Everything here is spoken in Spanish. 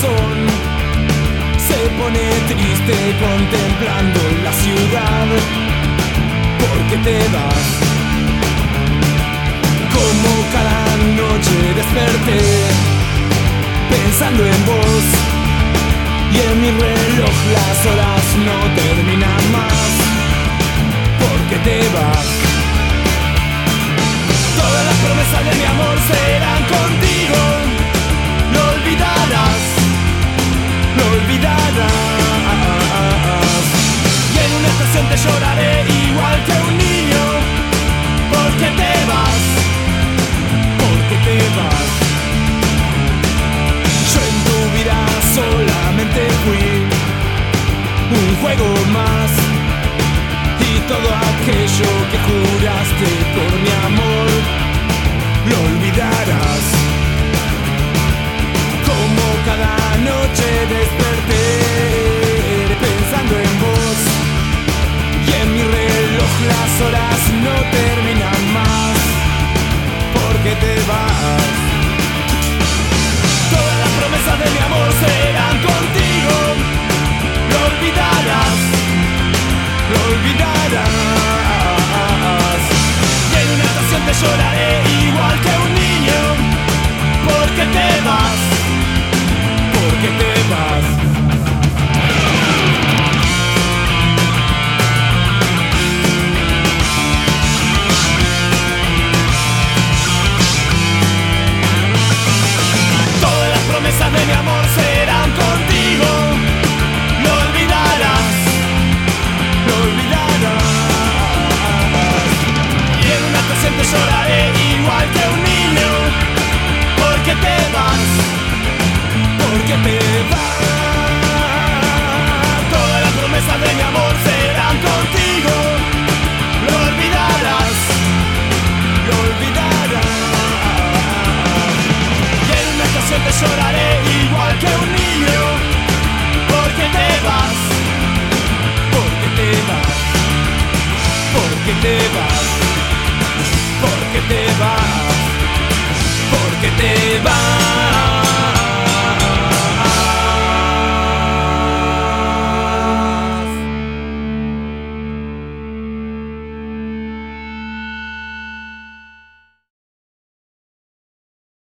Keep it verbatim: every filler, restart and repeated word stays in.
corazón se pone triste contemplando la ciudad, porque te vas. Como cada noche desperté pensando en vos, y en mi reloj las horas no terminan más, porque te vas. Todas las promesas de mi amor serán contigo, lo olvidarás, lo olvidarás. Y en una estación te lloraré igual que un niño, porque te vas, porque te vas. Yo en tu vida solamente fui un juego más, y todo aquello que juraste por mi amor lo olvidarás. Como cada noche desperté pensando en vos, y en mi reloj las horas no terminan más, porque te vas. Todas las promesas de mi amor serán contigo, lo olvidarás, lo olvidarás. Y en una estación te lloraré igual que un niño, porque te vas, porque te vas. Todas las promesas de mi amor serán contigo, lo olvidarás, lo olvidarás. Y en una estación te lloraré igual que un niño, porque te vas, porque te vas. Todas las promesas de mi amor serán contigo, lo olvidarás, lo olvidarás. Y en una estación te lloraré igual que un niño, porque te vas, porque te vas, porque te vas, porque te vas, porque te vas.